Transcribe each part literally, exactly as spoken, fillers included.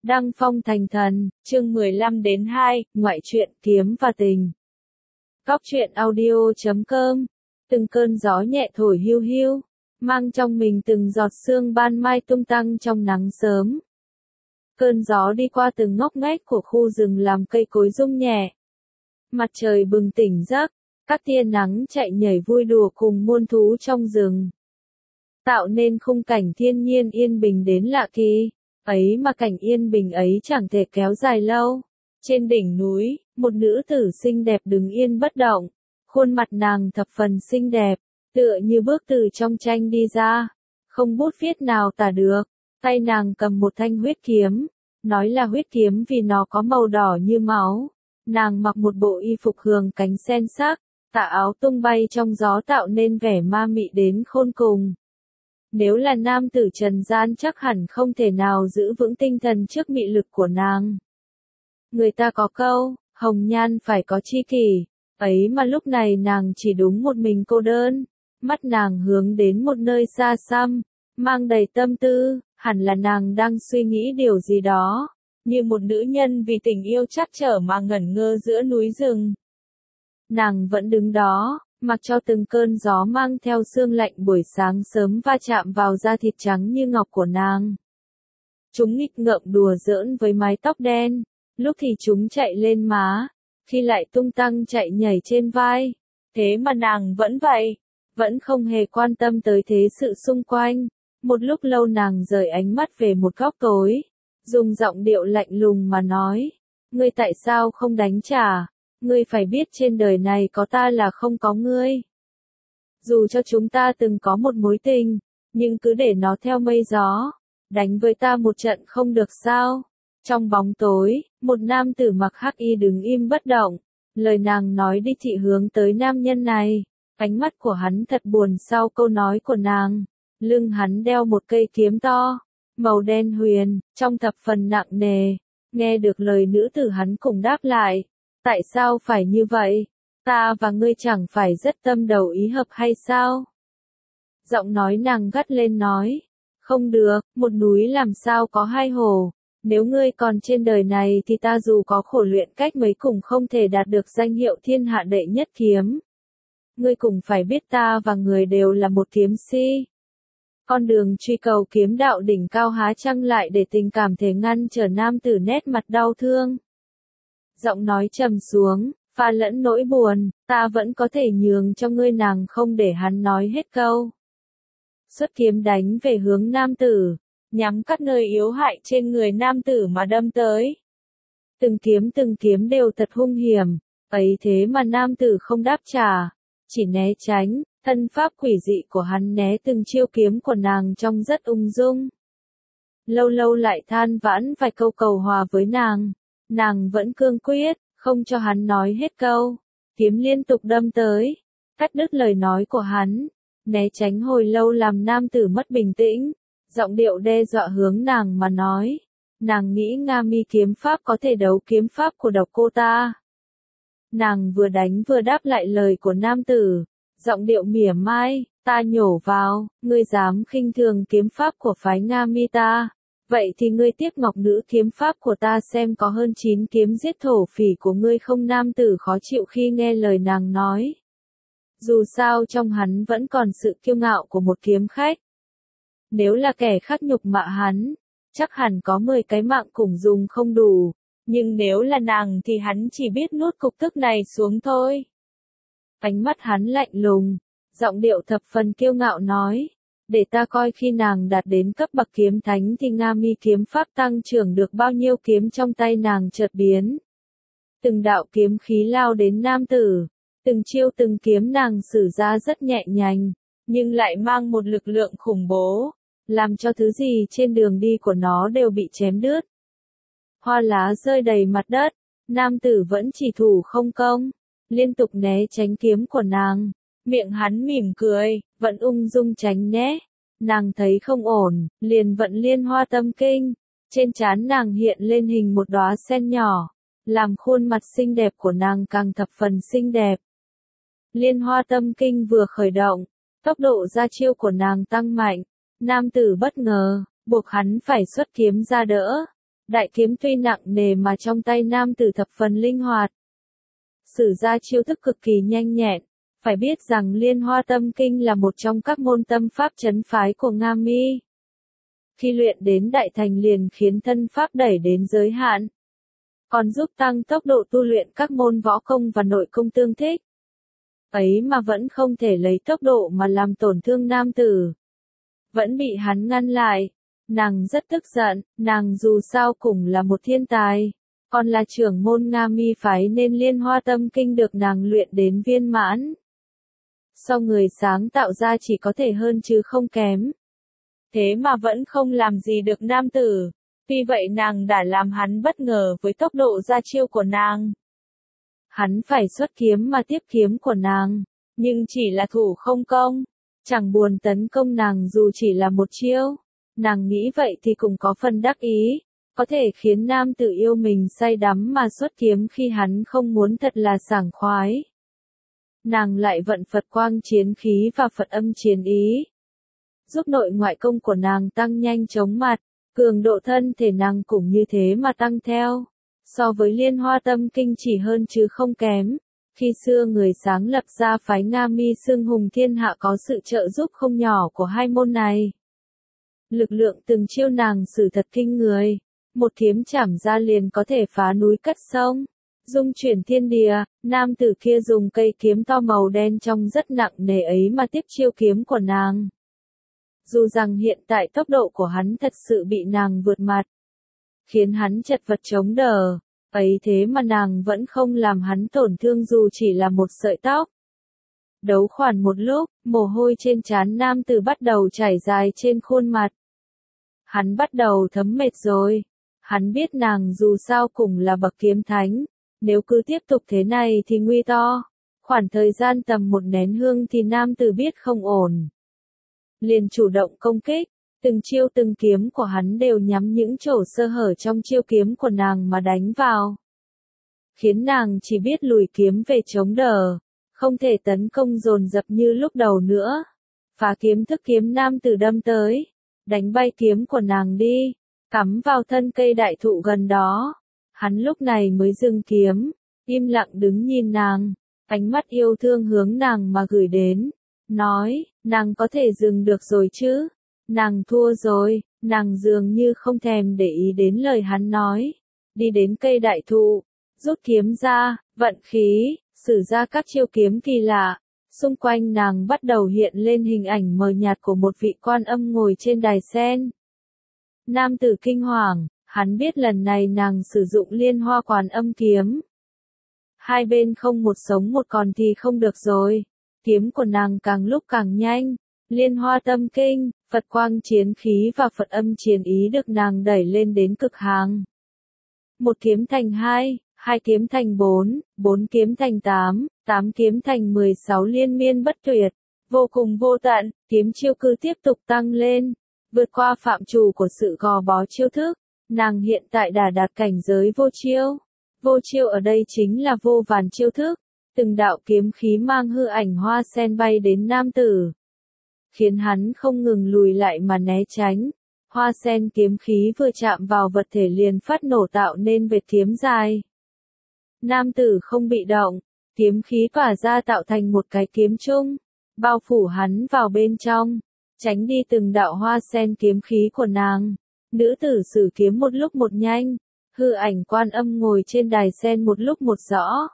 Đăng phong thành thần, chương mười lăm đến hai, ngoại truyện kiếm và tình. Góc truyện audio chấm com. Từng cơn gió nhẹ thổi hiu hiu, mang trong mình từng giọt sương ban mai tung tăng trong nắng sớm. Cơn gió đi qua từng ngóc ngách của khu rừng làm cây cối rung nhẹ. Mặt trời bừng tỉnh giấc, các tia nắng chạy nhảy vui đùa cùng muôn thú trong rừng. Tạo nên khung cảnh thiên nhiên yên bình đến lạ kỳ. Ấy mà cảnh yên bình ấy chẳng thể kéo dài lâu. Trên đỉnh núi, một nữ tử xinh đẹp đứng yên bất động. Khuôn mặt nàng thập phần xinh đẹp, tựa như bước từ trong tranh đi ra. Không bút viết nào tả được. Tay nàng cầm một thanh huyết kiếm. Nói là huyết kiếm vì nó có màu đỏ như máu. Nàng mặc một bộ y phục hường cánh sen sắc. Tà áo tung bay trong gió tạo nên vẻ ma mị đến khôn cùng. Nếu là nam tử trần gian chắc hẳn không thể nào giữ vững tinh thần trước mị lực của nàng. Người ta có câu, hồng nhan phải có tri kỷ, ấy mà lúc này nàng chỉ đúng một mình cô đơn. Mắt nàng hướng đến một nơi xa xăm, mang đầy tâm tư, hẳn là nàng đang suy nghĩ điều gì đó. Như một nữ nhân vì tình yêu trắc trở mà ngẩn ngơ giữa núi rừng. Nàng vẫn đứng đó. Mặc cho từng cơn gió mang theo sương lạnh buổi sáng sớm va chạm vào da thịt trắng như ngọc của nàng. Chúng nghịch ngợm đùa giỡn với mái tóc đen, lúc thì chúng chạy lên má, khi lại tung tăng chạy nhảy trên vai. Thế mà nàng vẫn vậy, vẫn không hề quan tâm tới thế sự xung quanh. Một lúc lâu nàng rời ánh mắt về một góc tối, dùng giọng điệu lạnh lùng mà nói, ngươi tại sao không đánh trả? Ngươi phải biết trên đời này có ta là không có ngươi. Dù cho chúng ta từng có một mối tình, nhưng cứ để nó theo mây gió, đánh với ta một trận không được sao. Trong bóng tối, một nam tử mặc hắc y đứng im bất động, lời nàng nói đi chỉ hướng tới nam nhân này. Ánh mắt của hắn thật buồn sau câu nói của nàng. Lưng hắn đeo một cây kiếm to, màu đen huyền, trong thập phần nặng nề. Nghe được lời nữ tử hắn cùng đáp lại. Tại sao phải như vậy? Ta và ngươi chẳng phải rất tâm đầu ý hợp hay sao? Giọng nói nàng gắt lên nói. Không được, một núi làm sao có hai hồ. Nếu ngươi còn trên đời này thì ta dù có khổ luyện cách mấy cũng không thể đạt được danh hiệu thiên hạ đệ nhất kiếm. Ngươi cũng phải biết ta và người đều là một kiếm si. Con đường truy cầu kiếm đạo đỉnh cao há chăng lại để tình cảm thể ngăn trở nam tử nét mặt đau thương. Giọng nói trầm xuống, pha lẫn nỗi buồn, ta vẫn có thể nhường cho ngươi. Nàng không để hắn nói hết câu. Xuất kiếm đánh về hướng nam tử, nhắm các nơi yếu hại trên người nam tử mà đâm tới. Từng kiếm từng kiếm đều thật hung hiểm, ấy thế mà nam tử không đáp trả, chỉ né tránh, thân pháp quỷ dị của hắn né từng chiêu kiếm của nàng trông rất ung dung. Lâu lâu lại than vãn vài câu cầu hòa với nàng. Nàng vẫn cương quyết, không cho hắn nói hết câu. Kiếm liên tục đâm tới, cắt đứt lời nói của hắn. Né tránh hồi lâu làm nam tử mất bình tĩnh. Giọng điệu đe dọa hướng nàng mà nói. Nàng nghĩ Nga Mi kiếm pháp có thể đấu kiếm pháp của độc cô ta. Nàng vừa đánh vừa đáp lại lời của nam tử. Giọng điệu mỉa mai, ta nhổ vào, ngươi dám khinh thường kiếm pháp của phái Nga Mi ta. Vậy thì ngươi tiếp ngọc nữ kiếm pháp của ta xem có hơn chín kiếm giết thổ phỉ của ngươi không. Nam tử khó chịu khi nghe lời nàng nói. Dù sao trong hắn vẫn còn sự kiêu ngạo của một kiếm khách. Nếu là kẻ khác nhục mạ hắn, chắc hẳn có mười cái mạng cũng dùng không đủ. Nhưng nếu là nàng thì hắn chỉ biết nuốt cục tức này xuống thôi. Ánh mắt hắn lạnh lùng, giọng điệu thập phần kiêu ngạo nói. Để ta coi khi nàng đạt đến cấp bậc kiếm thánh thì Nga Mi kiếm pháp tăng trưởng được bao nhiêu. Kiếm trong tay nàng chợt biến. Từng đạo kiếm khí lao đến nam tử. Từng chiêu từng kiếm nàng sử ra rất nhẹ nhàng, nhưng lại mang một lực lượng khủng bố, làm cho thứ gì trên đường đi của nó đều bị chém đứt. Hoa lá rơi đầy mặt đất, nam tử vẫn chỉ thủ không công, liên tục né tránh kiếm của nàng. Miệng hắn mỉm cười, vẫn ung dung tránh né. Nàng thấy không ổn, liền vận liên hoa tâm kinh. Trên trán nàng hiện lên hình một đóa sen nhỏ, làm khuôn mặt xinh đẹp của nàng càng thập phần xinh đẹp. Liên hoa tâm kinh vừa khởi động, tốc độ ra chiêu của nàng tăng mạnh. Nam tử bất ngờ, buộc hắn phải xuất kiếm ra đỡ. Đại kiếm tuy nặng nề mà trong tay nam tử thập phần linh hoạt. Sử ra chiêu thức cực kỳ nhanh nhẹn, phải biết rằng Liên Hoa Tâm Kinh là một trong các môn tâm pháp trấn phái của Nga Mi. Khi luyện đến đại thành liền khiến thân pháp đẩy đến giới hạn, còn giúp tăng tốc độ tu luyện các môn võ công và nội công tương thích. Ấy mà vẫn không thể lấy tốc độ mà làm tổn thương nam tử. Vẫn bị hắn ngăn lại. Nàng rất tức giận, nàng dù sao cũng là một thiên tài, còn là trưởng môn Nga Mi phái nên Liên Hoa Tâm Kinh được nàng luyện đến viên mãn. Sau người sáng tạo ra chỉ có thể hơn chứ không kém. Thế mà vẫn không làm gì được nam tử. Tuy vậy nàng đã làm hắn bất ngờ với tốc độ ra chiêu của nàng. Hắn phải xuất kiếm mà tiếp kiếm của nàng, nhưng chỉ là thủ không công, chẳng buồn tấn công nàng dù chỉ là một chiêu. Nàng nghĩ vậy thì cũng có phần đắc ý, có thể khiến nam tử yêu mình say đắm mà xuất kiếm khi hắn không muốn thật là sảng khoái. Nàng lại vận Phật quang chiến khí và Phật âm chiến ý, giúp nội ngoại công của nàng tăng nhanh chóng mặt, cường độ thân thể nàng cũng như thế mà tăng theo. So với Liên Hoa Tâm Kinh chỉ hơn chứ không kém. Khi xưa người sáng lập ra phái Nga Mi xưng hùng thiên hạ có sự trợ giúp không nhỏ của hai môn này. Lực lượng từng chiêu nàng sử thật kinh người, một kiếm chảm ra liền có thể phá núi cắt sông, dung chuyển thiên địa. Nam tử kia dùng cây kiếm to màu đen trong rất nặng nề ấy mà tiếp chiêu kiếm của nàng. Dù rằng hiện tại tốc độ của hắn thật sự bị nàng vượt mặt, khiến hắn chật vật chống đỡ, ấy thế mà nàng vẫn không làm hắn tổn thương dù chỉ là một sợi tóc. Đấu khoảng một lúc, mồ hôi trên trán nam tử bắt đầu chảy dài trên khuôn mặt. Hắn bắt đầu thấm mệt rồi. Hắn biết nàng dù sao cũng là bậc kiếm thánh, nếu cứ tiếp tục thế này thì nguy to. Khoảng thời gian tầm một nén hương thì nam tử biết không ổn, liền chủ động công kích. Từng chiêu từng kiếm của hắn đều nhắm những chỗ sơ hở trong chiêu kiếm của nàng mà đánh vào, khiến nàng chỉ biết lùi kiếm về chống đỡ, không thể tấn công dồn dập như lúc đầu nữa. Phá kiếm thức kiếm nam tử đâm tới, đánh bay kiếm của nàng đi, cắm vào thân cây đại thụ gần đó. Hắn lúc này mới dừng kiếm, im lặng đứng nhìn nàng, ánh mắt yêu thương hướng nàng mà gửi đến, nói, nàng có thể dừng được rồi chứ? Nàng thua rồi. Nàng dường như không thèm để ý đến lời hắn nói, đi đến cây đại thụ, rút kiếm ra, vận khí, sử ra các chiêu kiếm kỳ lạ. Xung quanh nàng bắt đầu hiện lên hình ảnh mờ nhạt của một vị quan âm ngồi trên đài sen. Nam tử kinh hoàng, hắn biết lần này nàng sử dụng Liên Hoa Quan Âm kiếm. Hai bên không một sống một còn thì không được rồi. Kiếm của nàng càng lúc càng nhanh. Liên Hoa Tâm Kinh, Phật quang chiến khí và Phật âm chiến ý được nàng đẩy lên đến cực hạn. Một kiếm thành hai, hai kiếm thành bốn, bốn kiếm thành tám, tám kiếm thành mười sáu liên miên bất tuyệt, vô cùng vô tận. Kiếm chiêu cứ tiếp tục tăng lên, vượt qua phạm trù của sự gò bó chiêu thức. Nàng hiện tại đã đạt cảnh giới vô chiêu. Vô chiêu ở đây chính là vô vàn chiêu thức. Từng đạo kiếm khí mang hư ảnh hoa sen bay đến nam tử, khiến hắn không ngừng lùi lại mà né tránh. Hoa sen kiếm khí vừa chạm vào vật thể liền phát nổ tạo nên vệt kiếm dài. Nam tử không bị động, kiếm khí tỏa ra tạo thành một cái kiếm chung, bao phủ hắn vào bên trong, tránh đi từng đạo hoa sen kiếm khí của nàng. Nữ tử sử kiếm một lúc một nhanh, hư ảnh Quan Âm ngồi trên đài sen một lúc một rõ,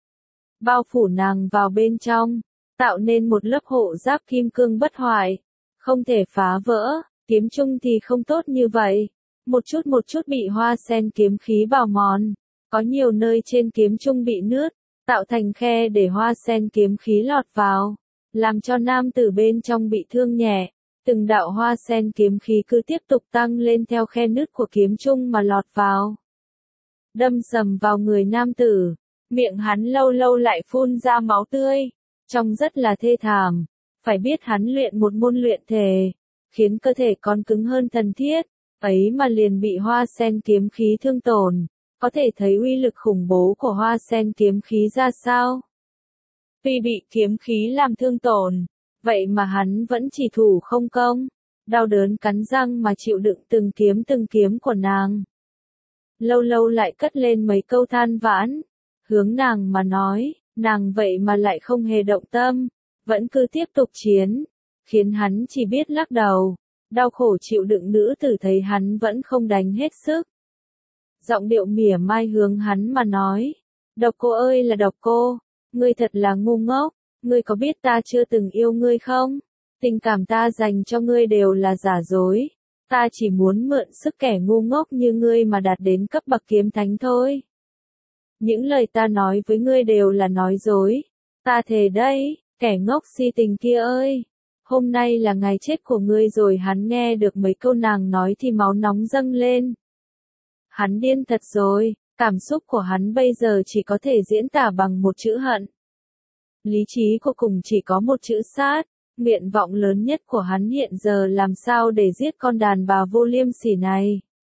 bao phủ nàng vào bên trong, tạo nên một lớp hộ giáp kim cương bất hoại, không thể phá vỡ. Kiếm chung thì không tốt như vậy, một chút một chút bị hoa sen kiếm khí bào mòn, có nhiều nơi trên kiếm chung bị nứt, tạo thành khe để hoa sen kiếm khí lọt vào, làm cho nam tử bên trong bị thương nhẹ. Từng đạo hoa sen kiếm khí cứ tiếp tục tăng lên theo khe nứt của kiếm chung mà lọt vào, đâm sầm vào người nam tử. Miệng hắn lâu lâu lại phun ra máu tươi, trông rất là thê thảm. Phải biết hắn luyện một môn luyện thể, khiến cơ thể còn cứng hơn thần thiết, ấy mà liền bị hoa sen kiếm khí thương tổn, có thể thấy uy lực khủng bố của hoa sen kiếm khí ra sao. Tuy bị kiếm khí làm thương tổn, vậy mà hắn vẫn chỉ thủ không công, đau đớn cắn răng mà chịu đựng từng kiếm từng kiếm của nàng. lâu lâu lại cất lên mấy câu than vãn, hướng nàng mà nói, nàng vậy mà lại không hề động tâm, vẫn cứ tiếp tục chiến, khiến hắn chỉ biết lắc đầu, đau khổ chịu đựng. Nữ tử thấy hắn vẫn không đánh hết sức, giọng điệu mỉa mai hướng hắn mà nói, Độc Cô ơi là Độc Cô, ngươi thật là ngu ngốc, ngươi có biết ta chưa từng yêu ngươi không? Tình cảm ta dành cho ngươi đều là giả dối, ta chỉ muốn mượn sức kẻ ngu ngốc như ngươi mà đạt đến cấp bậc kiếm thánh thôi. Những lời ta nói với ngươi đều là nói dối, ta thề đây, kẻ ngốc si tình kia ơi, hôm nay là ngày chết của ngươi rồi. Hắn nghe được mấy câu nàng nói thì máu nóng dâng lên. Hắn điên thật rồi, cảm xúc của hắn bây giờ chỉ có thể diễn tả bằng một chữ hận. Lý trí của cùng chỉ có một chữ sát, nguyện vọng lớn nhất của hắn hiện giờ làm sao để giết con đàn bà vô liêm sỉ này.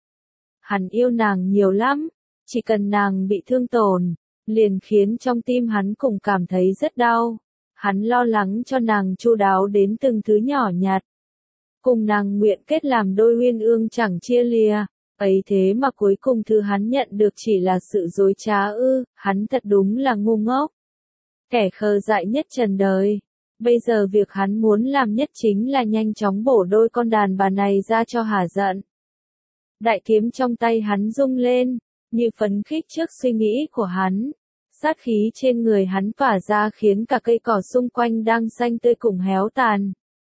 Hắn yêu nàng nhiều lắm, chỉ cần nàng bị thương tổn, liền khiến trong tim hắn cũng cảm thấy rất đau. Hắn lo lắng cho nàng chu đáo đến từng thứ nhỏ nhặt. Cùng nàng nguyện kết làm đôi uyên ương chẳng chia lìa, ấy thế mà cuối cùng thứ hắn nhận được chỉ là sự dối trá ư, hắn thật đúng là ngu ngốc. Kẻ khờ dại nhất trần đời. Bây giờ việc hắn muốn làm nhất chính là nhanh chóng bổ đôi con đàn bà này ra cho hả giận. Đại kiếm trong tay hắn rung lên, như phấn khích trước suy nghĩ của hắn. Sát khí trên người hắn phả ra khiến cả cây cỏ xung quanh đang xanh tươi cùng héo tàn.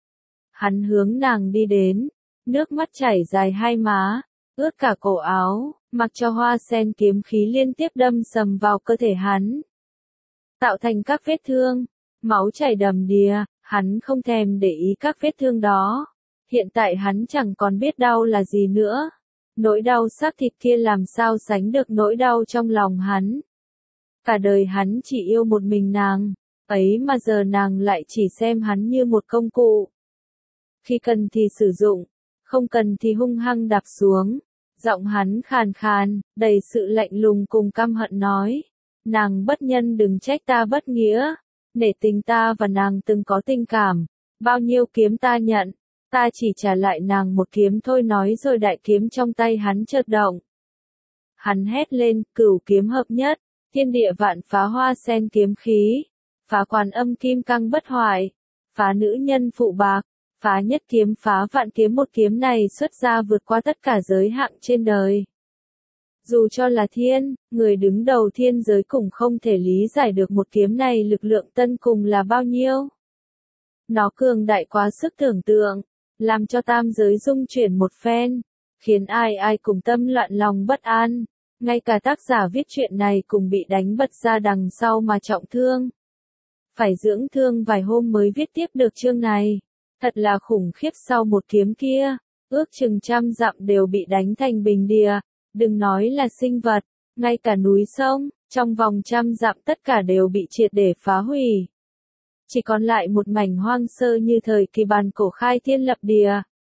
Hắn hướng nàng đi đến, nước mắt chảy dài hai má, ướt cả cổ áo, mặc cho hoa sen kiếm khí liên tiếp đâm sầm vào cơ thể hắn, tạo thành các vết thương, máu chảy đầm đìa. Hắn không thèm để ý các vết thương đó. Hiện tại hắn chẳng còn biết đau là gì nữa. Nỗi đau xác thịt kia làm sao sánh được nỗi đau trong lòng hắn. Cả đời hắn chỉ yêu một mình nàng, ấy mà giờ nàng lại chỉ xem hắn như một công cụ. Khi cần thì sử dụng, không cần thì hung hăng đạp xuống. Giọng hắn khàn khàn, đầy sự lạnh lùng cùng căm hận nói, nàng bất nhân đừng trách ta bất nghĩa, nể tình ta và nàng từng có tình cảm, bao nhiêu kiếm ta nhận, ta chỉ trả lại nàng một kiếm thôi. Nói rồi đại kiếm trong tay hắn chợt động. Hắn hét lên, cửu kiếm hợp nhất, thiên địa vạn phá hoa sen kiếm khí, phá Quan Âm kim cang bất hoại, phá nữ nhân phụ bạc, phá nhất kiếm phá vạn kiếm. Một kiếm này xuất ra vượt qua tất cả giới hạn trên đời. Dù cho là thiên, người đứng đầu thiên giới cũng không thể lý giải được một kiếm này lực lượng tân cùng là bao nhiêu. Nó cường đại quá sức tưởng tượng, làm cho tam giới rung chuyển một phen, khiến ai ai cùng tâm loạn lòng bất an. Ngay cả tác giả viết chuyện này cũng bị đánh bật ra đằng sau mà trọng thương. Phải dưỡng thương vài hôm mới viết tiếp được chương này. Thật là khủng khiếp. Sau một kiếm kia, ước chừng trăm dặm đều bị đánh thành bình địa. Đừng nói là sinh vật, ngay cả núi sông, trong vòng trăm dặm tất cả đều bị triệt để phá hủy. Chỉ còn lại một mảnh hoang sơ như thời kỳ bàn cổ khai thiên lập địa.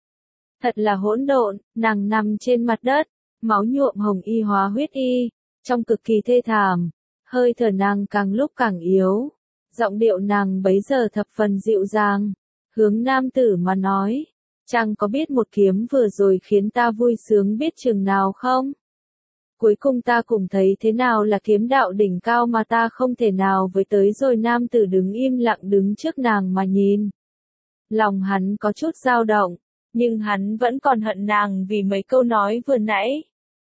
Thật là hỗn độn. Nàng nằm trên mặt đất, máu nhuộm hồng y hóa huyết y, trong cực kỳ thê thảm. Hơi thở nàng càng lúc càng yếu, giọng điệu nàng bấy giờ thập phần dịu dàng, hướng nam tử mà nói, chàng có biết một kiếm vừa rồi khiến ta vui sướng biết chừng nào không? Cuối cùng ta cũng thấy thế nào là kiếm đạo đỉnh cao mà ta không thể nào với tới rồi. Nam tử đứng im lặng đứng trước nàng mà nhìn. Lòng hắn có chút dao động, nhưng hắn vẫn còn hận nàng vì mấy câu nói vừa nãy.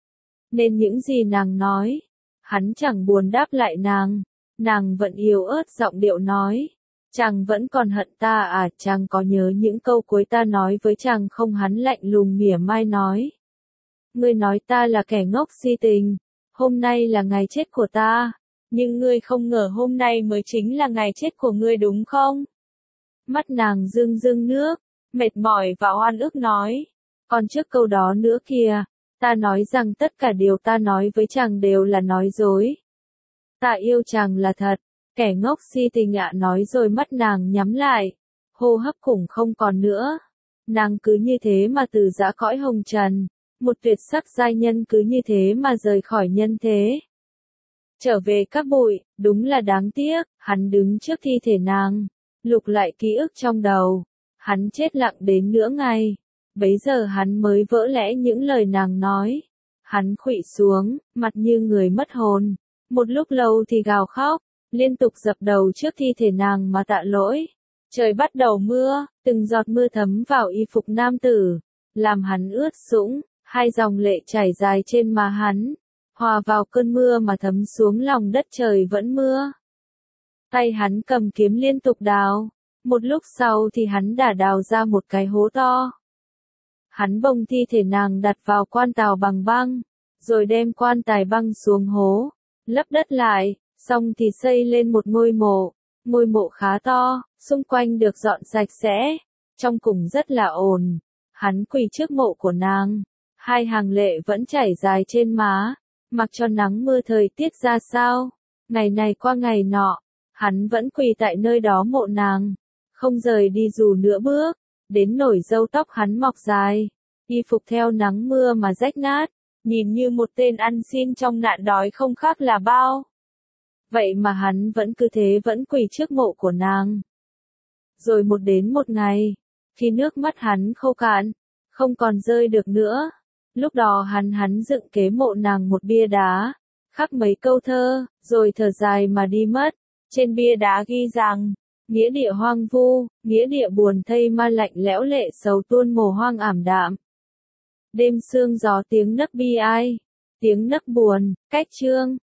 Nên những gì nàng nói, hắn chẳng buồn đáp lại nàng. Nàng vẫn yếu ớt giọng điệu nói, chàng vẫn còn hận ta à? Chàng có nhớ những câu cuối ta nói với chàng không? Hắn lạnh lùng mỉa mai nói, ngươi nói ta là kẻ ngốc si tình, hôm nay là ngày chết của ta, nhưng ngươi không ngờ hôm nay mới chính là ngày chết của ngươi đúng không? Mắt nàng rưng rưng nước, mệt mỏi và oan ức nói, còn trước câu đó nữa kìa, ta nói rằng tất cả điều ta nói với chàng đều là nói dối. Ta yêu chàng là thật, kẻ ngốc si tình ạ. Nói rồi mắt nàng nhắm lại, hô hấp cũng không còn nữa. Nàng cứ như thế mà từ giã cõi hồng trần, một tuyệt sắc giai nhân cứ như thế mà rời khỏi nhân thế. Trở về các bụi, đúng là đáng tiếc. Hắn đứng trước thi thể nàng, lục lại ký ức trong đầu. Hắn chết lặng đến nửa ngày, bấy giờ hắn mới vỡ lẽ những lời nàng nói. Hắn khuỵu xuống, mặt như người mất hồn. Một lúc lâu thì gào khóc, liên tục dập đầu trước thi thể nàng mà tạ lỗi. Trời bắt đầu mưa, từng giọt mưa thấm vào y phục nam tử, làm hắn ướt sũng, hai dòng lệ chảy dài trên má hắn, hòa vào cơn mưa mà thấm xuống lòng đất trời vẫn mưa. Tay hắn cầm kiếm liên tục đào, một lúc sau thì hắn đã đào ra một cái hố to. Hắn bồng thi thể nàng đặt vào quan tàu bằng băng, rồi đem quan tài băng xuống hố, lấp đất lại, xong thì xây lên một ngôi mộ. Ngôi mộ khá to, xung quanh được dọn sạch sẽ, trong cùng rất là ổn. Hắn quỳ trước mộ của nàng, hai hàng lệ vẫn chảy dài trên má, mặc cho nắng mưa thời tiết ra sao. Ngày này qua ngày nọ, hắn vẫn quỳ tại nơi đó mộ nàng, không rời đi dù nửa bước, đến nổi râu tóc hắn mọc dài, y phục theo nắng mưa mà rách nát, nhìn như một tên ăn xin trong nạn đói không khác là bao. Vậy mà hắn vẫn cứ thế vẫn quỳ trước mộ của nàng. Rồi một đến một ngày, khi nước mắt hắn khô cạn, không còn rơi được nữa, lúc đó hắn hắn dựng kế mộ nàng một bia đá, khắc mấy câu thơ, rồi thở dài mà đi mất. Trên bia đá ghi rằng, nghĩa địa hoang vu, nghĩa địa buồn thây ma lạnh lẽo lệ sầu tuôn mồ hoang ảm đạm. Đêm sương gió tiếng nấc bi ai, tiếng nấc buồn, cách chương.